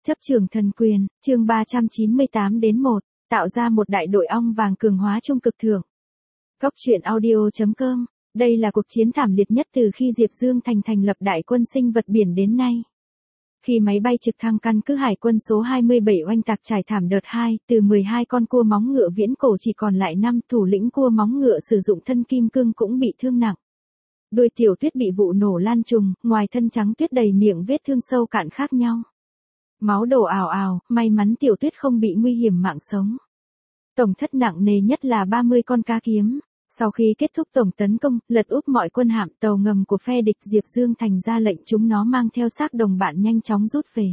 Chấp trường thần quyền, chương 398-1, tạo ra một đại đội ong vàng cường hóa trung cực thượng. Góc truyện audio.com, đây là cuộc chiến thảm liệt nhất từ khi Diệp Dương Thành thành lập đại quân sinh vật biển đến nay. Khi máy bay trực thăng căn cứ hải quân số 27 oanh tạc trải thảm đợt 2, từ 12 con cua móng ngựa viễn cổ chỉ còn lại 5, thủ lĩnh cua móng ngựa sử dụng thân kim cương cũng bị thương nặng. Đuôi Tiểu Tuyết bị vụ nổ lan trùng, ngoài thân trắng tuyết đầy miệng vết thương sâu cạn khác nhau. Máu đổ ào ào, may mắn Tiểu Tuyết không bị nguy hiểm mạng sống. Tổng thất nặng nề nhất là 30 con cá kiếm. Sau khi kết thúc tổng tấn công, lật úp mọi quân hạm tàu ngầm của phe địch, Diệp Dương Thành ra lệnh chúng nó mang theo xác đồng bạn nhanh chóng rút về.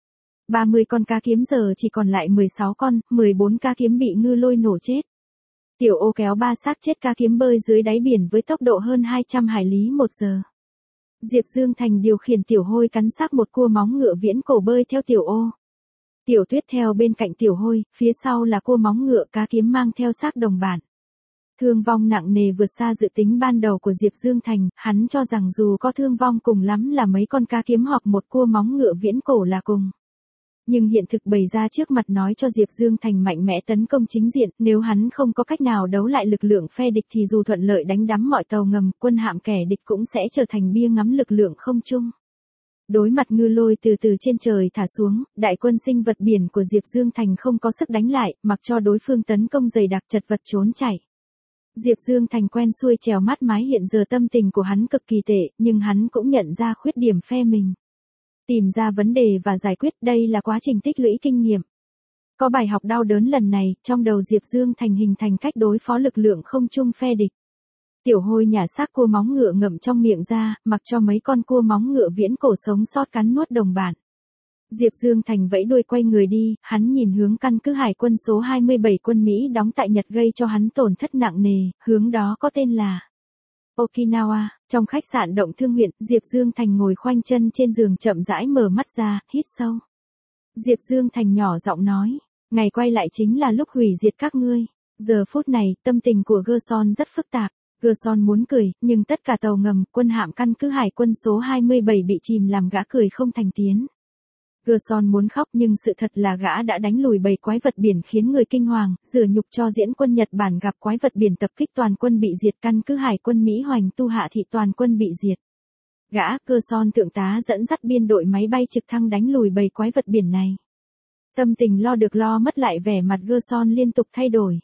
30 con cá kiếm giờ chỉ còn lại 16 con, 14 cá kiếm bị ngư lôi nổ chết. Tiểu Ô kéo 3 xác chết cá kiếm bơi dưới đáy biển với tốc độ hơn 200 hải lý một giờ. Diệp Dương Thành điều khiển Tiểu Hôi cắn xác một cua móng ngựa viễn cổ bơi theo Tiểu Ô. Tiểu Tuyết theo bên cạnh Tiểu Hôi, phía sau là cua móng ngựa cá kiếm mang theo xác đồng bạn. Thương vong nặng nề vượt xa dự tính ban đầu của Diệp Dương Thành, hắn cho rằng dù có thương vong cùng lắm là mấy con cá kiếm hoặc một cua móng ngựa viễn cổ là cùng. Nhưng hiện thực bày ra trước mặt nói cho Diệp Dương Thành mạnh mẽ tấn công chính diện, nếu hắn không có cách nào đấu lại lực lượng phe địch thì dù thuận lợi đánh đắm mọi tàu ngầm, quân hạm kẻ địch cũng sẽ trở thành bia ngắm lực lượng không trung. Đối mặt ngư lôi từ từ trên trời thả xuống, đại quân sinh vật biển của Diệp Dương Thành không có sức đánh lại, mặc cho đối phương tấn công dày đặc chật vật trốn chạy. Diệp Dương Thành quen xuôi trèo mát mái, hiện giờ tâm tình của hắn cực kỳ tệ, nhưng hắn cũng nhận ra khuyết điểm phe mình. Tìm ra vấn đề và giải quyết, đây là quá trình tích lũy kinh nghiệm. Có bài học đau đớn lần này, trong đầu Diệp Dương Thành hình thành cách đối phó lực lượng không trung phe địch. Tiểu Hôi nhả xác cua móng ngựa ngậm trong miệng ra, mặc cho mấy con cua móng ngựa viễn cổ sống sót cắn nuốt đồng bạn. Diệp Dương Thành vẫy đuôi quay người đi, hắn nhìn hướng căn cứ hải quân số 27 quân Mỹ đóng tại Nhật gây cho hắn tổn thất nặng nề, hướng đó có tên là Okinawa. Trong khách sạn Động Thương huyện, Diệp Dương Thành ngồi khoanh chân trên giường chậm rãi mở mắt ra, hít sâu. Diệp Dương Thành nhỏ giọng nói, ngày quay lại chính là lúc hủy diệt các ngươi. Giờ phút này, tâm tình của Gerson rất phức tạp. Gerson muốn cười, nhưng tất cả tàu ngầm, quân hạm căn cứ hải quân số 27 bị chìm làm gã cười không thành tiếng. Gerson muốn khóc nhưng sự thật là gã đã đánh lùi bầy quái vật biển khiến người kinh hoàng, rửa nhục cho diễn quân Nhật Bản gặp quái vật biển tập kích toàn quân bị diệt, căn cứ hải quân Mỹ hoành tu hạ thị toàn quân bị diệt. Gã, Gerson thượng tá dẫn dắt biên đội máy bay trực thăng đánh lùi bầy quái vật biển này. Tâm tình lo được lo mất lại, vẻ mặt Gerson liên tục thay đổi.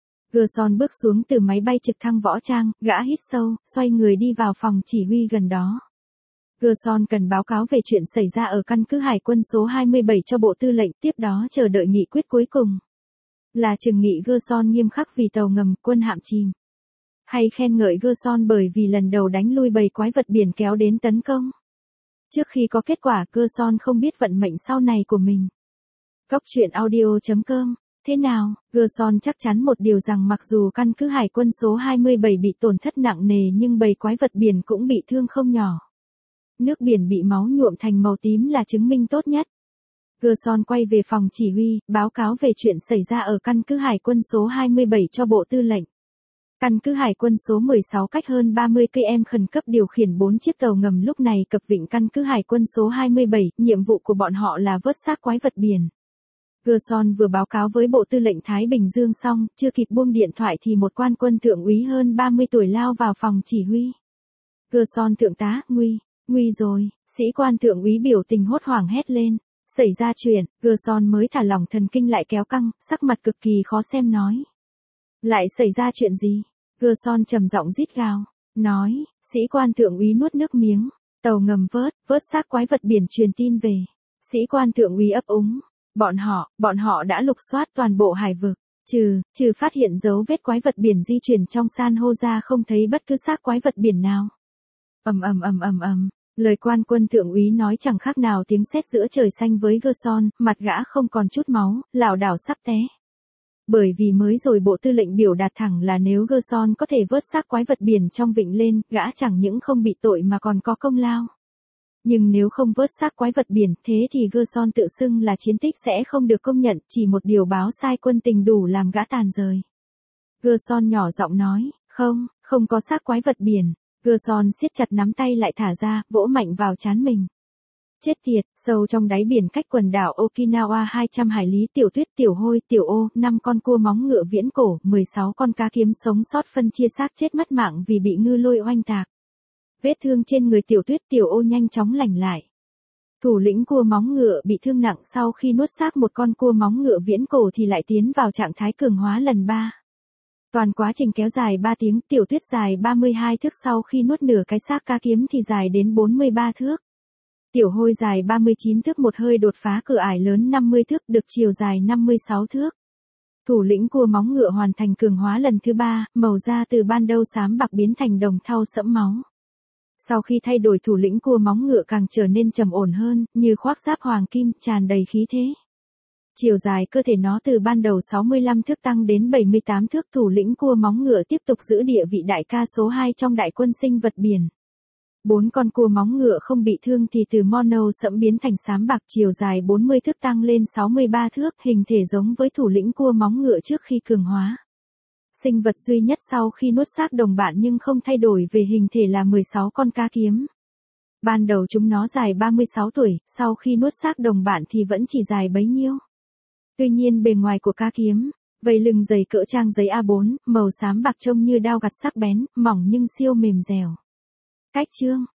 Gerson bước xuống từ máy bay trực thăng võ trang, gã hít sâu, xoay người đi vào phòng chỉ huy gần đó. Gerson cần báo cáo về chuyện xảy ra ở căn cứ hải quân số 27 cho bộ tư lệnh, tiếp đó chờ đợi nghị quyết cuối cùng. Là trừng nghị Gerson nghiêm khắc vì tàu ngầm, quân hạm chìm. Hay khen ngợi Gerson bởi vì lần đầu đánh lui bầy quái vật biển kéo đến tấn công. Trước khi có kết quả, Gerson không biết vận mệnh sau này của mình. Góc truyện audio.com. Thế nào, Gerson chắc chắn một điều rằng mặc dù căn cứ hải quân số 27 bị tổn thất nặng nề nhưng bầy quái vật biển cũng bị thương không nhỏ. Nước biển bị máu nhuộm thành màu tím là chứng minh tốt nhất. Gerson quay về phòng chỉ huy, báo cáo về chuyện xảy ra ở căn cứ hải quân số 27 cho bộ tư lệnh. Căn cứ hải quân số 16 cách hơn 30 km khẩn cấp điều khiển 4 chiếc tàu ngầm lúc này cập vịnh căn cứ hải quân số 27, nhiệm vụ của bọn họ là vớt xác quái vật biển. Gerson vừa báo cáo với bộ tư lệnh Thái Bình Dương xong, chưa kịp buông điện thoại thì một quan quân thượng úy hơn 30 tuổi lao vào phòng chỉ huy. Gerson thượng tá, nguy rồi, sĩ quan thượng úy biểu tình hốt hoảng hét lên. Xảy ra chuyện, Gerson mới thả lỏng thần kinh lại kéo căng, sắc mặt cực kỳ khó xem nói. Lại xảy ra chuyện gì? Gerson trầm giọng rít gào, nói, sĩ quan thượng úy nuốt nước miếng. Tàu ngầm vớt xác quái vật biển truyền tin về. Sĩ quan thượng úy ấp úng. Bọn họ đã lục soát toàn bộ hải vực. Trừ phát hiện dấu vết quái vật biển di chuyển trong san hô ra không thấy bất cứ xác quái vật biển nào. Lời quan quân thượng úy nói chẳng khác nào tiếng sét giữa trời xanh với Gerson, mặt gã không còn chút máu, lảo đảo sắp té. Bởi vì mới rồi bộ tư lệnh biểu đạt thẳng là nếu Gerson có thể vớt xác quái vật biển trong vịnh lên, gã chẳng những không bị tội mà còn có công lao. Nhưng nếu không vớt xác quái vật biển, thế thì Gerson tự xưng là chiến tích sẽ không được công nhận, chỉ một điều báo sai quân tình đủ làm gã tàn rời. Gerson nhỏ giọng nói, không có xác quái vật biển. Gerson siết chặt nắm tay lại thả ra, vỗ mạnh vào trán mình. Chết tiệt, sâu trong đáy biển cách quần đảo Okinawa 200 hải lý, tiểu tuyết, tiểu hôi, tiểu ô, 5 con cua móng ngựa viễn cổ, 16 con cá kiếm sống sót phân chia xác chết mất mạng vì bị ngư lôi oanh tạc. Vết thương trên người tiểu tuyết, tiểu ô nhanh chóng lành lại. Thủ lĩnh cua móng ngựa bị thương nặng sau khi nuốt xác một con cua móng ngựa viễn cổ thì lại tiến vào trạng thái cường hóa lần 3. Toàn quá trình kéo dài 3 tiếng, tiểu tuyết dài 32 thước sau khi nuốt nửa cái xác cá kiếm thì dài đến 43 thước. Tiểu hôi dài 39 thước một hơi đột phá cửa ải lớn 50 thước được chiều dài 56 thước. Thủ lĩnh cua móng ngựa hoàn thành cường hóa lần thứ 3, màu da từ ban đầu xám bạc biến thành đồng thau sẫm máu. Sau khi thay đổi thủ lĩnh cua móng ngựa càng trở nên trầm ổn hơn, như khoác giáp hoàng kim, tràn đầy khí thế. Chiều dài cơ thể nó từ ban đầu 65 thước tăng đến 78 thước, thủ lĩnh cua móng ngựa tiếp tục giữ địa vị đại ca số 2 trong đại quân sinh vật biển. 4 con cua móng ngựa không bị thương thì từ mono sẫm biến thành xám bạc, chiều dài 40 thước tăng lên 63 thước, hình thể giống với thủ lĩnh cua móng ngựa trước khi cường hóa. Sinh vật duy nhất sau khi nuốt xác đồng bạn nhưng không thay đổi về hình thể là 16 con cá kiếm. Ban đầu chúng nó dài 36 tuổi, sau khi nuốt xác đồng bạn thì vẫn chỉ dài bấy nhiêu. Tuy nhiên bề ngoài của cá kiếm, vây lưng dày cỡ trang giấy A4, màu xám bạc trông như dao gặt sắc bén, mỏng nhưng siêu mềm dẻo. Cách chương